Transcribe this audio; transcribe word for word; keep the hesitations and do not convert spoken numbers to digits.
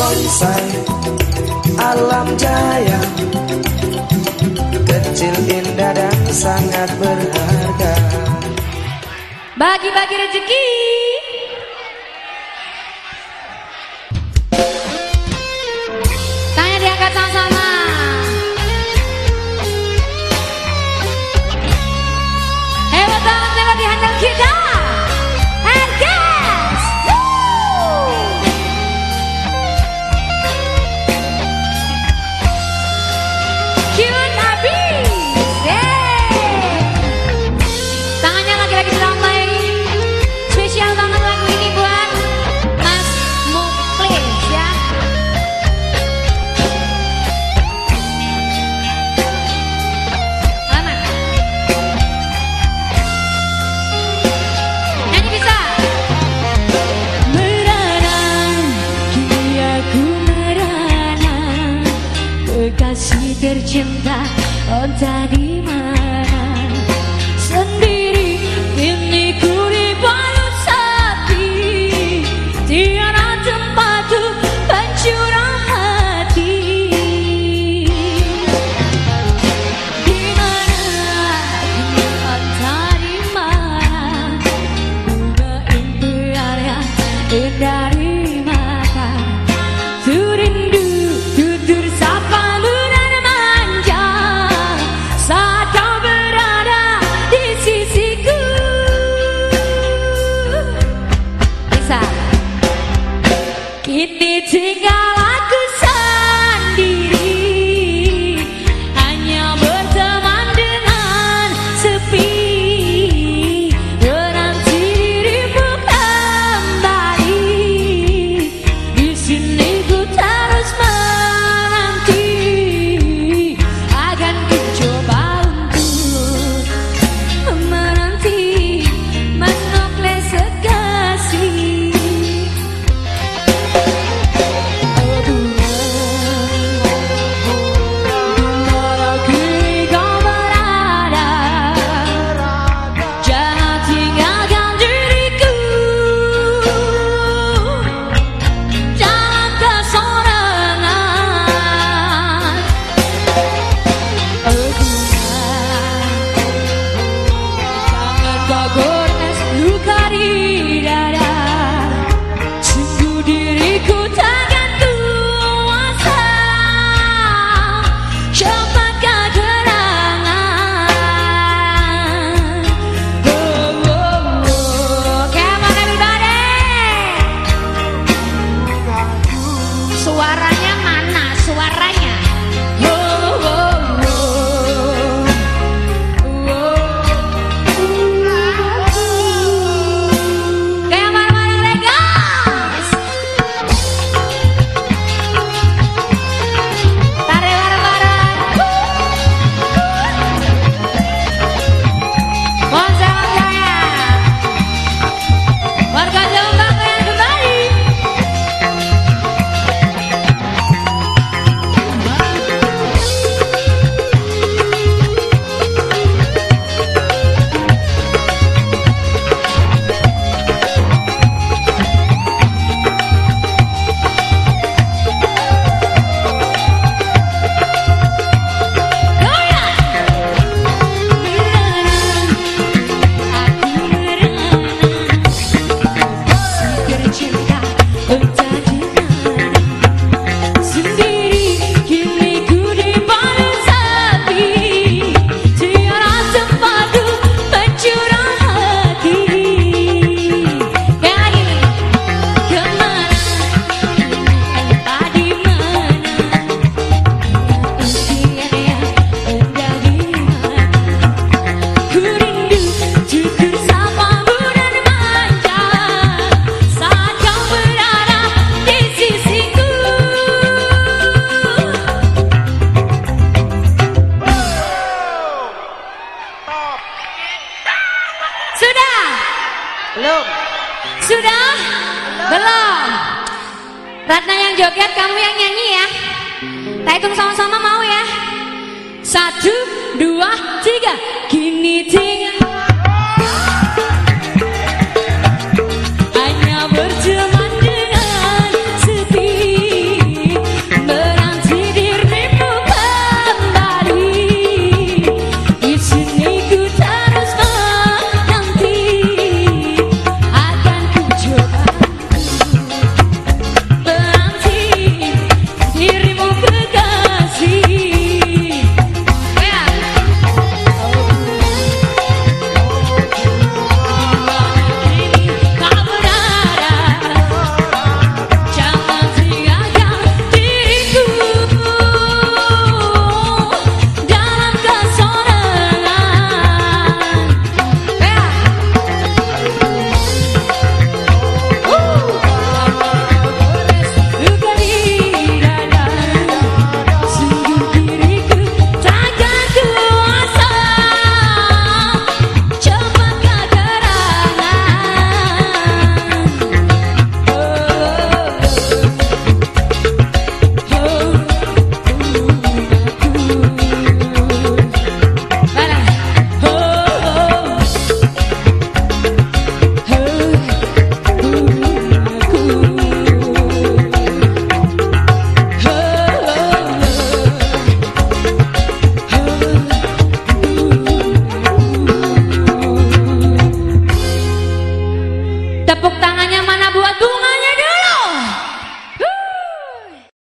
bonsai alam jaya, kecil indah dan sangat berharga. Bagi-bagi rezeki. Tanya diangkat sama-sama. Hebat banget lewat di handle kita. And guys, woo! Cute abis, yeah. Tangannya lagi-lagi di lantai. Spesial banget lagu ini buat Mas Muklis ya. Aman. Nyanyi bisa. Merana, kini aku merana, kekasih tercinta, entah di mana. Sendiri kini ku dibalut sepi, tiada tempat untuk pencurah hati. Di mana, entah di mana, bunga impian yang indah di mata. Turindu tutur sapa bulan manja, saat kau berada di sisiku. Bisa. Kini tinggal aku sendiri, hanya berteman dengan sepi. Menanti dirimu kembali, di sini ku terus menanti. Akan ku coba untuk menanti Mas Muklis sekasih. Oh bunga, dimana kini kau berada, jangan tinggalkan diriku dalam kesorangan. Oh bunga, jangan kau gores luka di dada. Sungguh diriku takkan kuasa cepatkan kenangan. Oh, oh, oh. Come on everybody. Suaranya mana? Suaranya. Oh, oh, oh. Kayak bareng-bareng deh guys. Tarik bareng-bareng. Bonsai Jaya, warga Jombang yang kembali. Goyang. Aku merana, si tercinta entah di mana. Sendiri kini ku dibalut sepi, tiada tempat untuk pencurah hati. Kayak lagi nih. Kemana, entah di mana, impian yang indah di mata. Ku rindu tutur sapa bulan manja, saat kau berada di sisiku. Sudah? Belum. Sudah? Belum. Ratna yang joget, kamu yang nyanyi ya. Kita hitung sama-sama, mau ya? Satu, dua, tiga. Kini tinggal